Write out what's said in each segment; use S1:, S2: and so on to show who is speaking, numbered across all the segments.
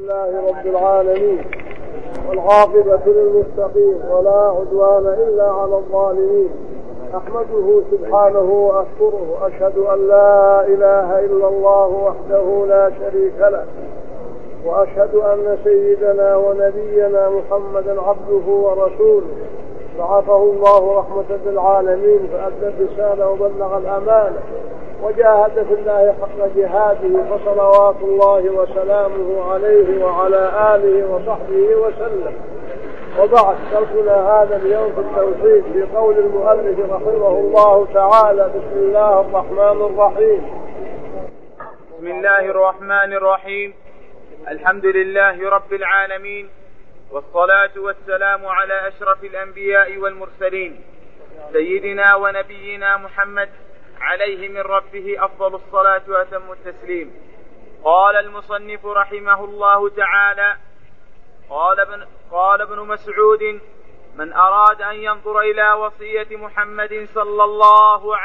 S1: لله رب العالمين والعاقبة للمتقين ولا عدوان إلا على الظالمين. أحمده سبحانه وأشكره، أشهد أن لا إله إلا الله وحده لا شريك له، وأشهد أن سيدنا ونبينا محمدا عبده ورسوله، بعثه الله رحمة للعالمين فأدى الرسالة وبلغ الأمانة وجاهد في الله حق جهاده، فصلوات الله وسلامه عليه وعلى آله وصحبه وسلم. وبعد، درسنا هذا اليوم في التوحيد في قول المؤلف رحمه الله تعالى: بسم الله الرحمن الرحيم.
S2: بسم الله الرحمن الرحيم. الحمد لله رب العالمين، والصلاة والسلام على أشرف الأنبياء والمرسلين، سيدنا ونبينا محمد عليه من ربه أفضل الصلاة وأتم التسليم. قال المصنف رحمه الله تعالى: قال ابن مسعود: من أراد أن ينظر إلى وصية محمد صلى الله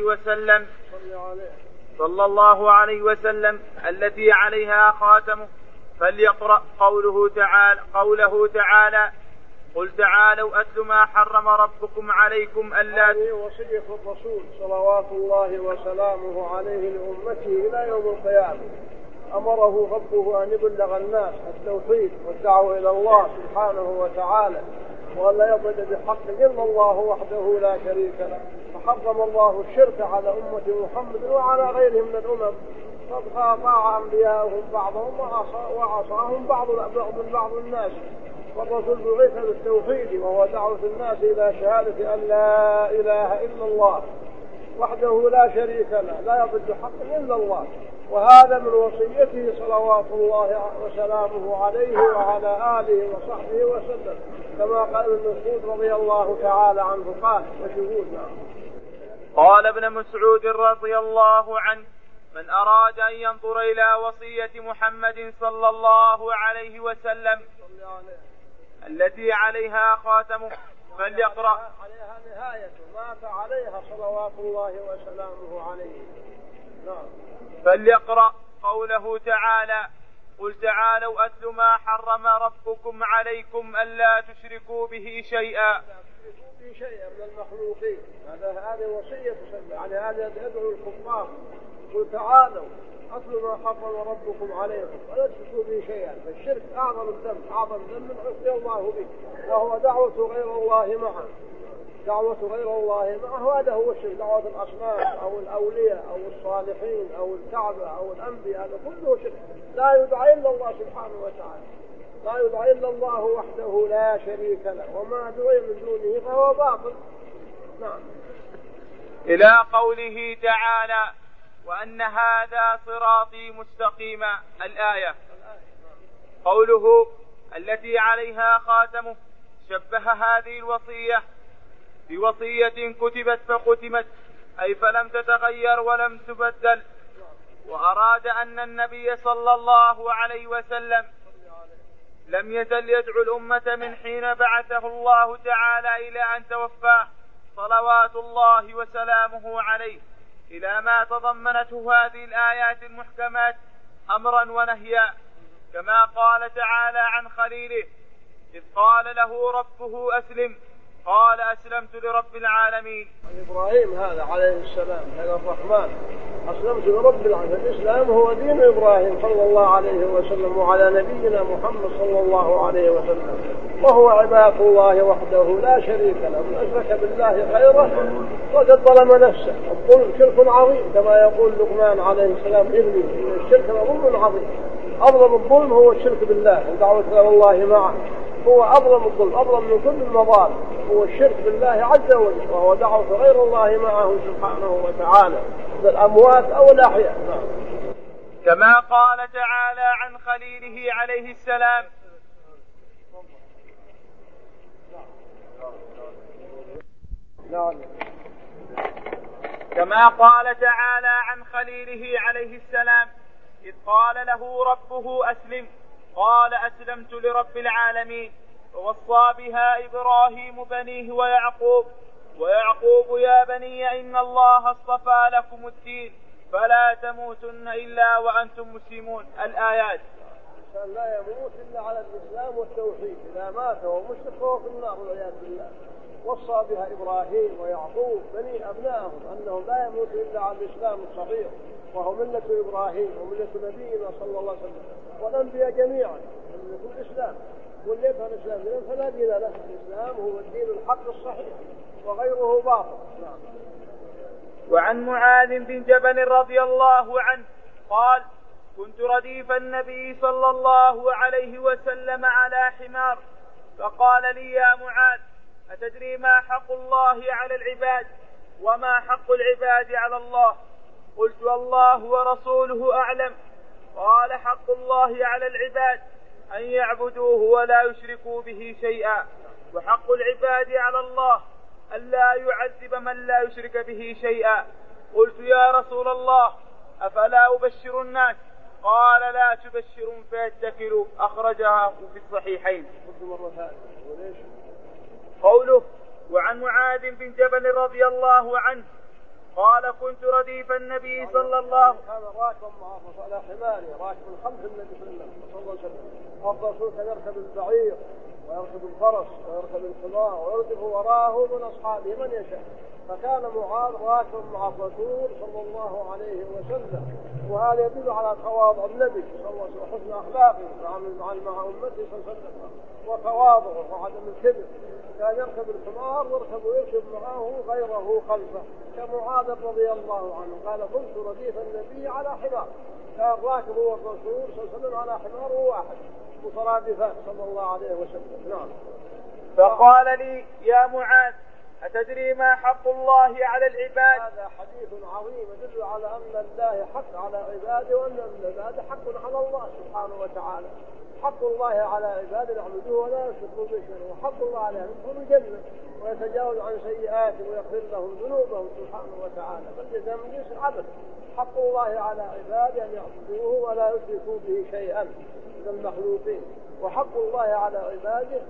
S2: عليه وسلم التي عليها خاتمه فليقرأ قوله تعالى: قل تعالوا أتل ما حرم ربكم عليكم ألا.
S1: هذه وصية الرسول صلوات الله وسلامه عليه لأمته إلى يوم القيامة. أمره ربه أن يبلغ الناس التوحيد والدعوة إلى الله سبحانه وتعالى، وأن لا يعبد بحق إلا الله وحده لا شريك له. فحرم الله الشرك على أمة محمد وعلى غيرهم من الأمم، فأطاع أنبياءهم بعضهم وعصاهم بعض الناس. والرسول بعث بالتوحيد وهو دعوة الناس إلى شهادة أن لا إله إلا الله وحده لا شريك له، لا يعبد بحق إلا الله. وهذا من وصيته صلوات الله وسلامه عليه وعلى آله وصحبه وسلم، كما قال ابن مسعود رضي الله تعالى عنه قال: وشهودنا.
S2: قال ابن مسعود رضي الله عنه: من أراد أن ينظر إلى وصية محمد صلى الله عليه وسلم التي عليها خاتمه فليقرأ.
S1: عليها نهاية مات عليها صلوات الله وسلامه عليه. نعم.
S2: فليقرأ قوله تعالى: قل تعالوا أتل ما حرم ربكم عليكم ألا تشركوا به شيئا.
S1: من المخلوقين. هذه وصية، يعني هذا يدعو الكفار: قل تعالوا أتل ما حرم ربكم عليكم ولا تشركوا به شيئا. فالشرك أعظم الذنب من عصي الله به، وهو دعوة غير الله معه. هذا هو الشرك، دعوة الأصنام أو الأولياء أو الصالحين أو الكعبة أو الأنبياء، هذا كله شرك. لا يدعى إلا الله سبحانه وتعالى، لا يدعى إلا الله وحده لا شريك له، وما دعي من دونه فهو باطل. نعم.
S2: إلى قوله تعالى: وأن هذا صراطي مستقيما، الآية. قوله التي عليها خاتمه شبه هذه الوصية بوصية كتبت فختمت، أي فلم تتغير ولم تبدل. وأراد أن النبي صلى الله عليه وسلم لم يزل يدعو الأمة من حين بعثه الله تعالى إلى أن توفاه صلوات الله وسلامه عليه، إلى ما تضمنته هذه الآيات المحكمات أمرا ونهيا، كما قال تعالى عن خليله: إذ قال له ربه أسلم قال أسلمت لرب العالمين.
S1: إبراهيم هذا عليه السلام، هذا الرحمن، أسلمت لرب العالمين. الإسلام هو دين إبراهيم صلى الله عليه وسلم وعلى نبينا محمد صلى الله عليه وسلم، وهو عبادة الله وحده لا شريك له. من أشرك بالله خيرا وقد ظلم نفسه. الظلم شرك عظيم، كما يقول لقمان عليه السلام: ابني إن الشرك ظلم عظيم. أظلم الظلم هو الشرك بالله ودعوة غير الله معه، هو أظلم الظلم، أظلم من كل المظالم هو الشرك بالله عز وجل، وهو دعوة غير الله معه سبحانه وتعالى، الأموات أو الأحياء.
S2: كما قال تعالى عن خليله عليه السلام: إذ قال له ربه أسلم قال أسلمت لرب العالمين. ووصى بها إبراهيم بنيه ويعقوب يا بني إن الله اصطفى لكم الدين فلا تموتن إلا وأنتم مسلمون، الآيات.
S1: الإنسان لا يموت إلا على الإسلام والتوحيد، إذا مات وهو مشرك فهو في النار والعياذ بالله. وصى بها إبراهيم ويعقوب بني أبنائهم أنهم لا يموتوا إلا على الإسلام الصحيح، وهو ملة إبراهيم وملة نبينا صلى الله عليه وسلم، والأنبياء جميعا ملة الإسلام، واللي يفهم الإسلام فلا دين له. الإسلام هو الدين الحق الصحيح وغيره باطل. نعم.
S2: وعن معاذ بن جبل رضي الله عنه قال: كنت رديف النبي صلى الله عليه وسلم على حمار، فقال لي: يا معاذ، أتدري ما حق الله على العباد وما حق العباد على الله؟ قلت: الله ورسوله أعلم. قال: حق الله على العباد أن يعبدوه ولا يشركوا به شيئا، وحق العباد على الله ألا يعذب من لا يشرك به شيئا. قلت: يا رسول الله، أفلا أبشر الناس؟ قال: لا تبشرهم فيتكلوا. أخرجها في الصحيحين. قوله: وعن معاذ بن جبل رضي الله عنه قال: كنت رديف النبي صلى الله عليه وسلم.
S1: كان راكب معه على حماره، راكب خلف النبي صلى الله عليه وسلم. الرسول كان يركب البعير ويركب الفرس ويركب الحمار ويردف وراءه من أصحابه من يشاء، فكان معاذ راكب مع الرسول صلى الله عليه وسلم، وهذا يدل على تواضع النبي صلى الله عليه وسلم وحسن أخلاقه مع أمته صلى الله عليه وسلم وتواضعه وعدم الكبر. كان يركب الحمار ويركب معه غيره خلفه كمعاذ رضي الله عنه. قال: كنت رديف النبي على حمار، كان راكب هو الرسول صلى الله عليه وسلم على حمار واحد مترادفات صلى الله عليه وسلم. نعم.
S2: فقال لي: يا معاذ، أتدري ما حق الله على العباد؟
S1: هذا حديث عظيم يدل على أن الله حق على عباده وأن العباد حق على الله سبحانه وتعالى. حق الله على عباده يعبدوه ولا يشركوا به شيئا، وحق الله عليهم يدخلوا الجنة ويتجاوز عن سيئاتهم ويغفر لهم ذنوبهم سبحانه وتعالى، فالجزاء من جنس العمل. حق الله على عباده أن يعبدوه ولا يشركوا به شيئا من المخلوقين، وحق الله على عباده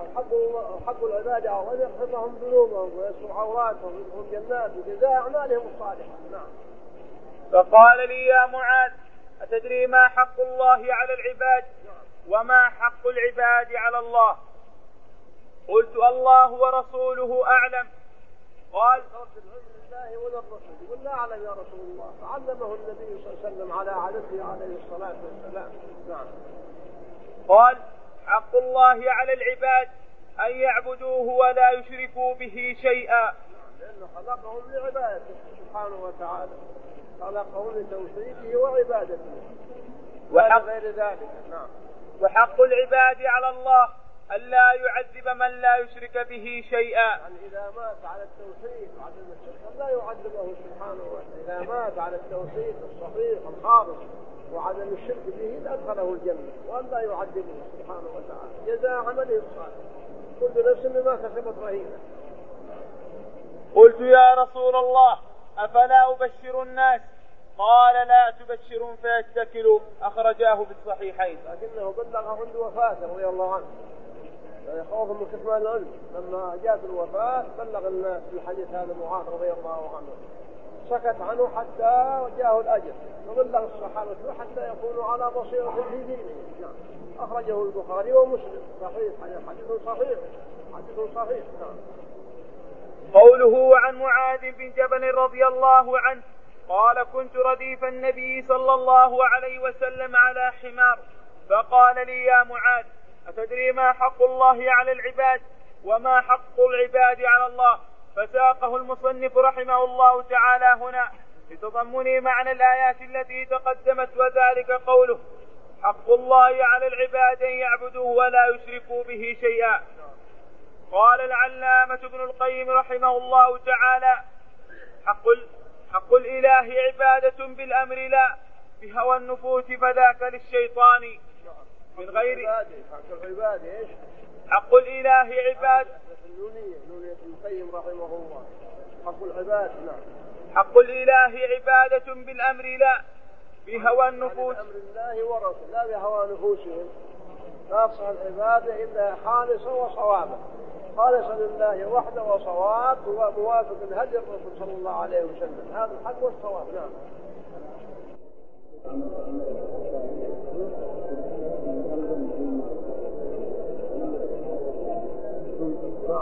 S1: حق العباد أن يغفر لهم ذنوبهم ويستر عوراتهم ويدخلوا الجنات بجزاء أعمالهم الصالحة. نعم.
S2: فقال لي: يا معاذ، أتدري ما حق الله على العباد وما حق العباد على الله؟ قلت: الله ورسوله أعلم. قال:
S1: الله ولا الرسول. يقول: لا أعلم يا رسول الله. فعلمه النبي صلى الله عليه وسلم على عادته عليه الصلاة والسلام. نعم.
S2: قال: حق الله على العباد أن يعبدوه ولا يشركوا به شيئا.
S1: لأنه خلقهم لعبادته سبحانه وتعالى، خلقهم لتوحيده وعبادته وحق غير ذلك. نعم.
S2: وحق العباد على الله ألا يعذب من لا يشرك به شيئا.
S1: يعني إذا مات على التوحيد وعدم الشرك لا يعذبه سبحانه وتعالى. إذا مات على التوحيد الصحيح الخالص وعدم الشرك به أدخله الجنة، وأن لا يعذبه سبحانه وتعالى جزاء عمله الصالح. كل نفس بما كسبت رهينة.
S2: قلت: يا رسول الله، أفلا أبشر الناس؟ قال: لا تبشرهم فيتكلوا. أخرجاه بالصحيحين.
S1: لكنه بلغه عند وفاته رضي الله عنه، خوفا من كتمان العلم. لما جاءت الوفاة بلغ الناس بالحديث هذا معاذ رضي الله عنه، سكت عنه حتى جاءه الأجل، وبلغ الصحابة حتى يكونوا على بصيرة في دينه. نعم. أخرجه البخاري ومسلم. صحيح، حديث صحيح، حديث صحيح. نعم.
S2: قوله: عن معاذ بن جبل رضي الله عنه قال: كنت رديف النبي صلى الله عليه وسلم على حمار، فقال لي: يا معاذ، أتدري ما حق الله على العباد وما حق العباد على الله؟ فساقه المصنف رحمه الله تعالى هنا لتضمن معنى الآيات التي تقدمت، وذلك قوله: حق الله على العباد أن يعبدوه ولا يشركوا به شيئا. قال العلامة ابن القيم رحمه الله تعالى: حق الإله عبادة بالأمر لا بهوى النفوس، فذاك للشيطان من غير
S1: حق العباد إيش؟
S2: حق الإله عبادة
S1: نونية ابن القيم رحمه الله. حق العباد. نعم.
S2: حق الإله عبادة بالأمر لا بهوى النفوس.
S1: بأمر الله ورسوله لا بهوى نفوسهم. لا تصح العبادة إلا خالصة وصوابة، خالصة لله وحده وصواب هو موافق الهدي الرسول صلى الله عليه وسلم. هذا الحق والصواب. نعم.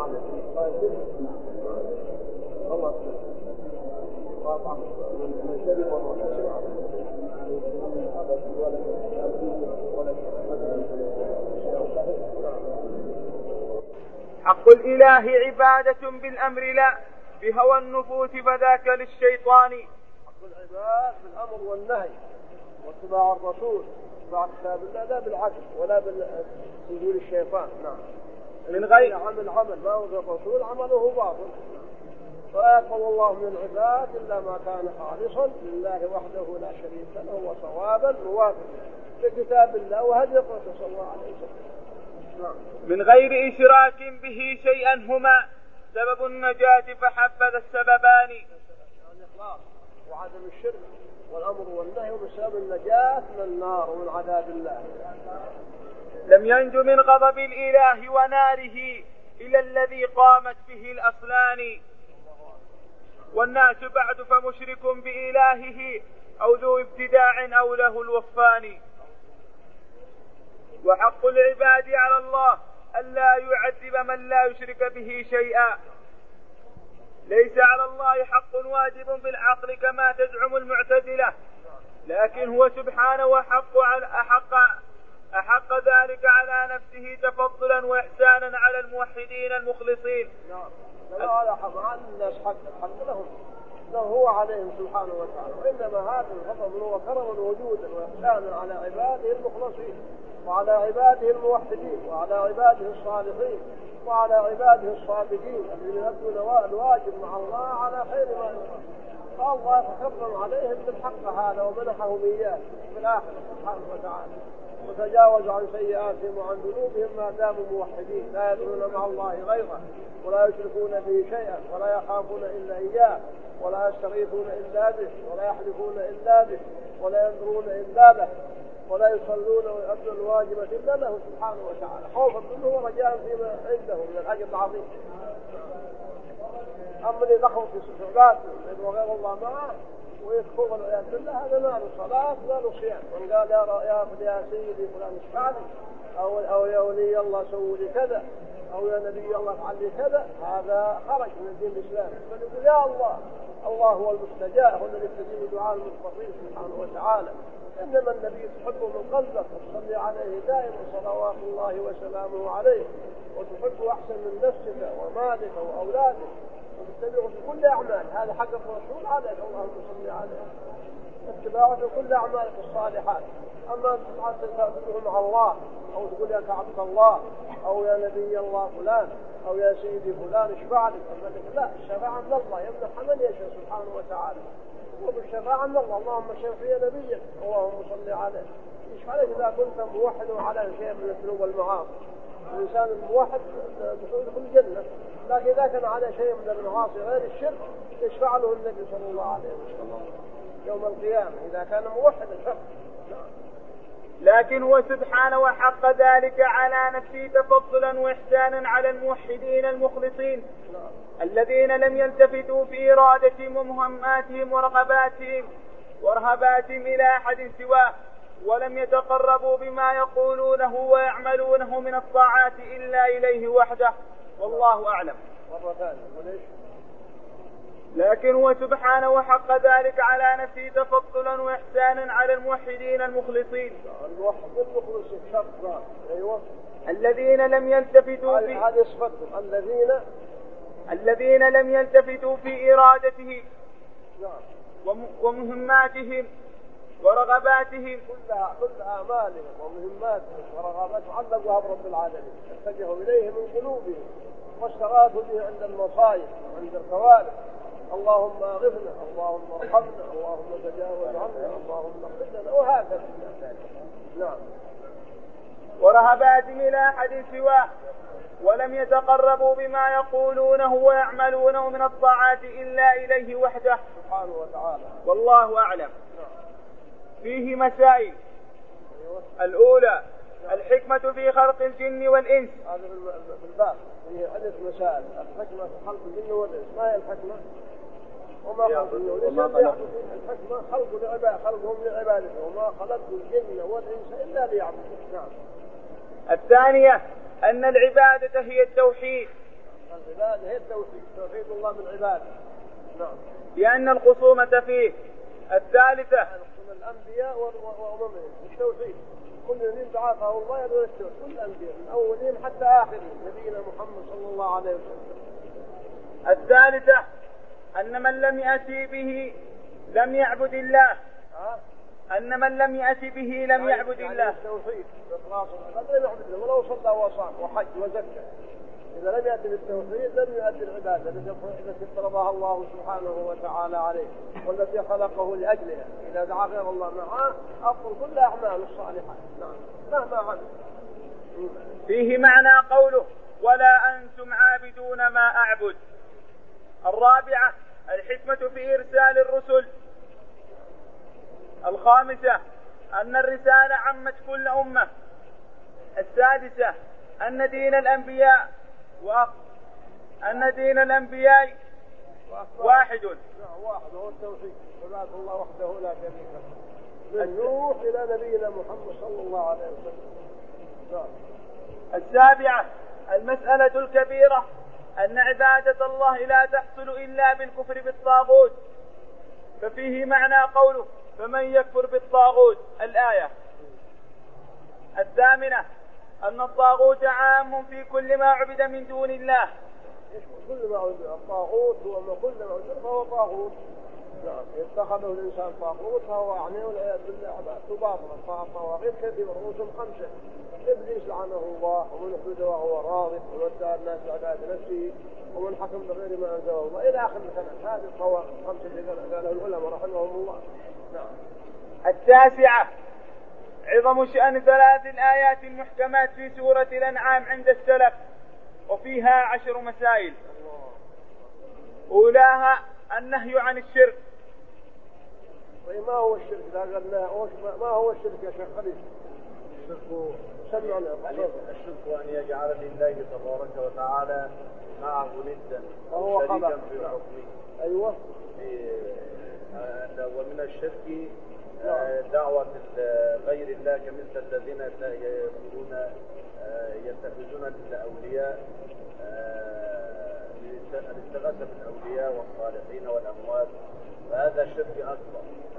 S2: حق الإله عبادة بالأمر لا بهوى النفوس فذاك للشيطان.
S1: حق العباد بالأمر والنهي واتباع الرسول اتباع كتاب الله لا بالعكس ولا بالسجود الشيطان. نعم.
S2: من غير
S1: عمل ما هو الرسول عمله باطل، فلا يقبل الله من العباد إلا ما كان خالصا لله وحده لا شريك له وصوابا موافقا لكتاب الله وهدي الرسول صلى الله عليه وسلم.
S2: من غير إشراك به شيئا هما سبب النجاة فحبذ السببان.
S1: الإخلاص وعدم الشرك والأمر والنهي بسبب النجاة من النار ومن عذاب الله.
S2: لم ينج من غضب الإله وناره إلى الذي قامت به الأصلان. والناس بعد فمشرك بإلهه أو ذو ابتداع أو له الوصفان. وحق العباد على الله ألا يعذب من لا يشرك به شيئا. ليس على الله حق واجب بالعقل كما تزعم المعتزلة، لكن هو سبحانه أحق ذلك على نفسه تفضلا وإحسانا على الموحدين المخلصين.
S1: نعم. هذا حق الناس حق لهم هو عليهم سبحانه وتعالى، وإنما هذا الفضل هو كرم وجودا وإحسانا على عباده المخلصين وعلى عباده الموحدين وعلى عباده الصالحين وعلى عباده الصادقين الذين يؤدون الواجب مع الله على خير ما يرام. فالله تكرم عليهم بالحق هذا ومنحهم إياه في الآخرة سبحانه وتعالى، وتجاوز عن سيئاتهم وعن ذنوبهم ما داموا موحدين لا يدعون مع الله غيره ولا يشركون به شيئا ولا يخافون إلا إياه ولا يستغيثون إلا به ولا يحلفون إلا به ولا ينذرون إلا له ولا يصلون ويؤدون الواجبات إلا له سبحانه وتعالى خوفا منه ورجاء فيما عنده من الأجر العظيم. أما اللي دخلوا في الصلاة يدعو غير الله معه ويكفر والعياذ بالله هذا ما له صلاة ما له صيام. من قال يا سيدي فلان اشفع لي أو يا ولي الله سوي لي كذا أو يا نبي الله افعل لي كذا هذا خرج من الدين الإسلامي. فنقول يا الله هو المستجاب هو الذي يستجيب دعاء المضطرين سبحانه وتعالى. إنما النبي تحبه من قلبك وتصلي عليه دائما صلوات الله وسلامه عليه وتحبه أحسن من نفسك ومالك وأولادك وتتبعه في كل أعمال. هذا حق الرسول عليك اللهم صل عليه اتباعه في كل أعمالك الصالحات. أما تتبعه مع الله أو تقول يا عبد الله أو يا نبي الله فلان أو يا سيدي فلان اشفع لك لا، الشفاعة من الله يمنح من يشاء سبحانه وتعالى وبالشفاعة من الله. اللهم شفيع نبيك اللهم صل عليه. يشفع لك إذا كنت موحد على شيء من الذنوب والمعاصي. الإنسان الموحد يدخل الجنة، لكن إذا كان على شيء من المعاصي غير الشرك يشفع له النبي صلى الله عليه وسلم يوم القيامة إذا كان موحد الحق.
S2: لكن هو سبحانه وحق ذلك على نفسه تفضلا وإحسانا على الموحدين المخلصين الذين لم يلتفتوا في إرادتهم ومهماتهم ورهباتهم إلى أحد سواه ولم يتقربوا بما يقولونه ويعملونه من الطاعات إلا إليه وحده والله أعلم. لكن هو سبحانه وحق ذلك على نفسه تفضلا وإحسانا على الموحدين المخلصين الذين لم يلتفتوا الذين لم يلتفتوا في إرادته ومهماتهم ورغباتهم.
S1: كل أعمالهم ومهماتهم ورغباتهم علقوها برب العالمين اتجهوا إليه من قلوبهم واستغاثوا به عند المصائب وعند الكوارث. اللهم اغثنا اللهم ارحمنا اللهم تجاوز عنا اللهم اغفر لنا وهكذا. نعم.
S2: ورهباتهم إلى أحد سواه ولم يتقربوا بما يقولونه ويعملونه من الطاعات إلا إليه وحده
S1: سبحانه وتعالى
S2: والله أعلم. فيه مسائل. الأولى الحكمة في خلق الجن والإنس.
S1: هذا في الباب فيه عدة مسائل. الحكمة في خلق الجن والإنس. ما هي الحكمة؟ وما خلق الجن والإنس. الحكمة خلقهم لعبادته وما خلقت الجن والإنس إلا ليعبدون. نعم.
S2: الثانية أن العبادة هي التوحيد
S1: العبادة هي التوحيد، توحيد الله من عباده. نعم.
S2: لأن الخصومة فيه. الثالثة
S1: الأنبياء وأممهم التوحيد، كل نبي بعثه الله يدعو التوحيد، كل الأنبياء من أولهم حتى آخرهم نبينا محمد صلى الله عليه وسلم.
S2: الثالثة أن من لم يأتي به لم يعبد الله. أن من لم يأتي به لم يعبد الله.
S1: التوحيد إخلاص لم يعبد الله ولو صلى وصام وحج وزكى، إذا لم يأتي بالتوحيد لم يؤدي العبادة التي فرضها الله سبحانه وتعالى عليه والتي خلقه لأجلها. إذا دعا غير الله معه أبطل كل أعمال الصالحات. نعم. مهما عمل.
S2: فيه معنى قوله ولا أنتم عابدون ما أعبد. الرابعة الحكمة في إرسال الرسل. الخامسة أن الرسالة عمت كل أمة. السادسة أن دين الأنبياء واحد.
S1: واحد هو التوحيد، عبادة الله وحده لا شريك له، من نوح إلى نبينا محمد صلى الله عليه وسلم.
S2: السابعة المسألة الكبيرة أن عبادة الله لا تحصل إلا بالكفر بالطاغوت، ففيه معنى قوله فمن يكفر بالطاغوت الآية. الثامنة أن الطاغوت عام في كل ما عبد من دون الله.
S1: كل ما عبد الطاغوت هو ما كل ما عبد فهو طاغوت. نعم. اتخذه الإنسان طاغوت فهو أعنيه والعياذ بالله عبادته باطلة. فالطواغيت كثيرة رؤوسهم 5: إبليس لعنه الله، ومن حدود وهو راضي، ومن ادعى الناس عبادة نفسه، ومن حكم بغير ما أنزل الله إلى آخر الكلام. هذه الطواغيت 5 اللي قاله العلماء رحمهم الله. نعم.
S2: التاسعة عظم شأن 3 الآيات المحكمات في سورة الأنعام عند السلف، وفيها 10 مسائل. أولاها النهي عن الشرك.
S1: ما هو الشرك؟ ما هو الشرك يا شيخ خليل؟
S3: الشرك أن يجعل لله تبارك وتعالى معه ندا أو شريكا في حكمه.
S1: أيوة.
S3: ومن الشرك دعوة غير الله كمثل الذين يقولون يتخذون الأولياء الاستغاثة بالأولياء والصالحين والأموات، فهذا شرك أكبر.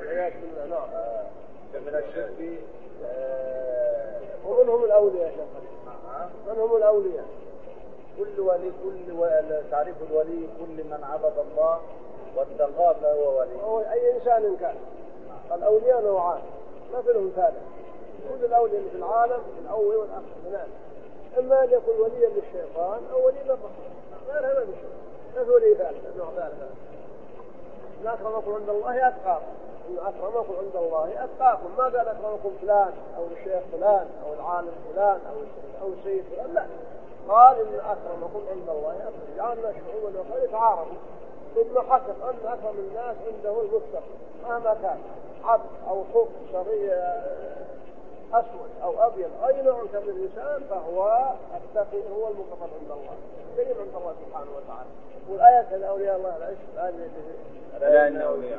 S3: من الشرك
S1: ومن هم الأولياء يا شيخ؟ من هم الأولياء؟
S3: كل ولي، تعريف الولي كل من عبد الله واتقاه فهو ولي.
S1: أي إنسان كان. الأولياء نوعان ما في لهم ثالث. كل الأولياء في العالم الأول والآخر. إما أن يكون وليا للشيطان أو ولي للرحمن، غير هذا بشيء. ما في ولي ثالث، نوع ثالث. إن أكرمكم عند الله أتقاكم. إن أكرمكم عند الله أتقاكم. ما قال أكرمكم فلان أو الشيخ فلان أو العالم فلان أو السيد فلان، لا. قال إن أكرمكم عند الله أتقاكم. جعلنا شعوبا وقال يتعارفوا، ثم حكم أن أكرم الناس عنده المتقي مهما كان، عبد أو حر صغير أسود أو أبيض، أي نوع كان من الإنسان، فهو التقي هو المقرب عند الله، كريم عند الله سبحانه وتعالى. والآيات على أولياء الله العشق
S2: على أن أولياء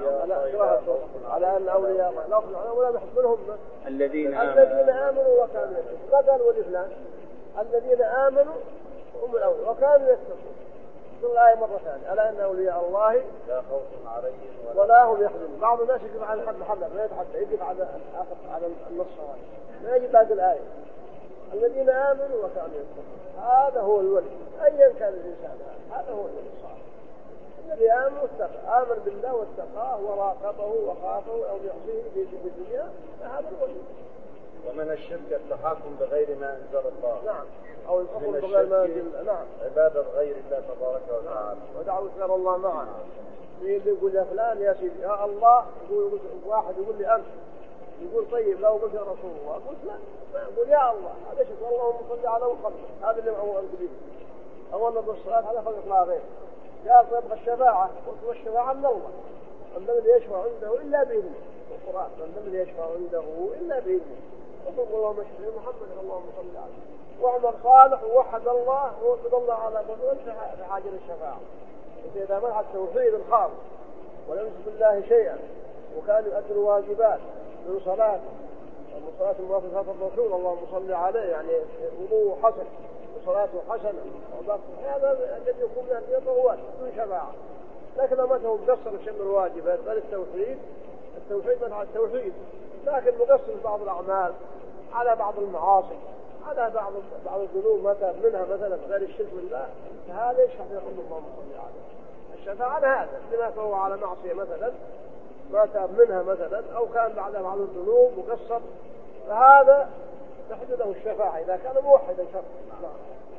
S1: الله ولا يحبونهم
S2: الذين
S1: آمنوا وكانوا يتقون. ما قال ولي فلان، الذين آمنوا هم الأولياء وكانوا يتقون. ثم الآية مرة ثانية ألا أن أولياء الله
S3: لا خوف عليهم
S1: ولا هم يحزنون. بعض الناس يجب على الحد محمد ما يتحدى، يجب على النص ما يجب بعد الآية الذين آمنوا وكانوا يتقون. هذا هو الولي أيا كان الإنسان، هذا هو الولي الصالح الذي آمن واتقى، آمن بالله واتقاه وراقبه وخافه أو يعصيه في الدنيا، فهذا الولي.
S3: ومن الشرك التحاكم بغير ما أنزل الله.
S1: نعم. أو الحكم بغير ما أنزل. نعم.
S3: عبادة غير الله تبارك وتعالى.
S1: ودعوة غير الله معه. يقول يا فلان يا سيدي يا الله، يقول واحد يقول لي أنت، يقول طيب لو قلت يا رسول الله، قلت لا، يقول يا الله. هذا شيء اللهم صل على محمد، هذا اللي معه أنت به. أولا بالصلاة على خلق لا غير. يا طيب الشفاعة، قلت والشفاعة من الله، من الذي يشفع عنده إلا بإذنه. القرآن من الذي يشفع عنده إلا بإذنه. وقل اللهم اشفع محمد اللهم صل عليه. وعمر صالح ووحد الله ووحد الله على قدر في حاجة للشفاعة. إذا منع التوحيد الخاص ولم يشرك بالله شيئا وكان يؤدي الواجبات من صلاة الموافقة الرسول اللهم صل عليه، يعني وضوء حسن وصلاته حسنة هذا الذي يكون من الطهوات من شفاعة. لكن ما هو مقصر شيء من الواجبات بل التوحيد مع التوحيد، لكن مقصر في بعض الأعمال على بعض المعاصي على بعض الذنوب مثلا منها مثلا غير الشرك بالله، فهذا يشفع في قلب الله صلى عليه. الشفاعة على هذا لما فهو على معصية مثلا ما تاب منها مثلا أو كان بعدها بعض الذنوب مقصر، فهذا تحدث له الشفاعة إذا كان موحدا شرعا.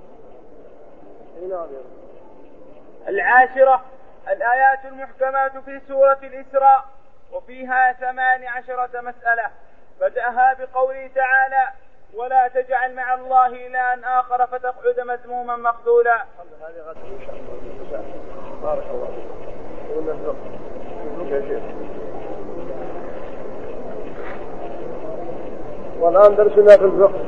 S1: نعم.
S2: العاشرة الآيات المحكمات في سورة الإسراء وفيها 18 مسألة، بدأها بقوله تعالى: ولا تجعل مع الله إلها آخر فتقعد مذموما مخذولا.
S1: هذه غد إن شاء الله. بارك الله فيك. والآن درسنا في الفقه.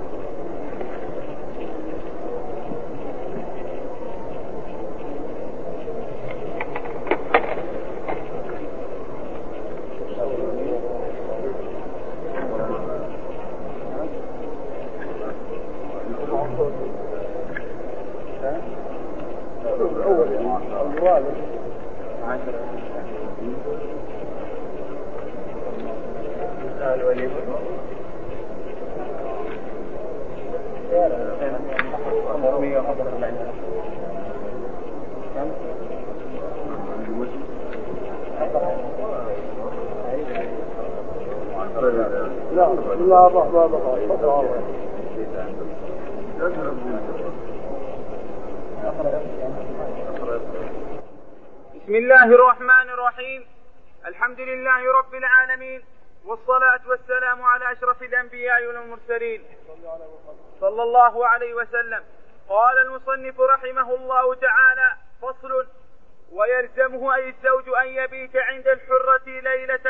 S2: بسم الله الرحمن الرحيم. الحمد لله رب العالمين، والصلاة والسلام على أشرف الأنبياء والمرسلين صلى الله عليه وسلم. قال المصنف رحمه الله تعالى: فصل: ويلزمه أي الزوج أن يبيت عند الحرة ليلة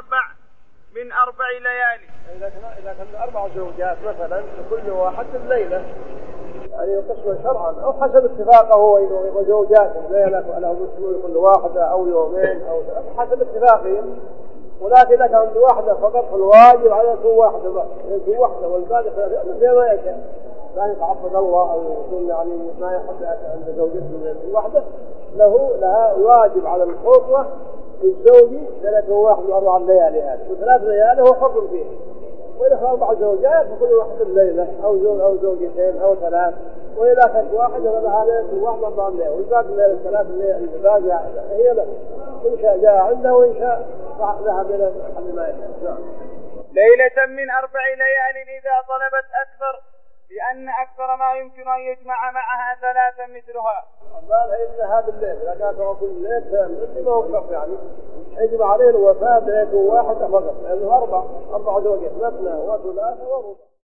S2: من 4 ليالي.
S1: إذا كان 4 زوجات مثلا كل واحد الليلة يعني يقسم شرعا أو حسب اتفاقه هو وزوجاته ليلة وله مسلم كل واحدة أو يومين أو حسب اتفاقهم. ولكن إذا كان واحدة فقط فالواجب على يكون واحدة بس، يكون واحدة والباقي فيها ما يشاء، لا يتعبد الله أو يكون يعني ما يحب عند زوجته الواحدة لها واجب على الحرة الزوجي 4 ليالي هذه، و3 ليالي هو حر فيه. وإذا كان 4 زوجات فكل واحد الليلة أو زوجتين أو 3، وإذا كانت واحدة فلها ليلة واحدة 4 ليالي، والباقي الليلة 3 ليالي الباقي هي له، إن شاء جاء عنده وإن شاء ذهب إلى محل ما يشاء.
S2: ليلة من 4 ليال إذا طلبت أكثر، لأن أكثر ما يمكن أن يجمع معها 3 مثلها.
S1: قال إن هذا الليل إذا كان كل ليل ثاني ما هو شرط يعني يجب عليه الوفاة بيت واحدة فقط، لأنه 4 زوجات مثنى وثلاثة ورباع.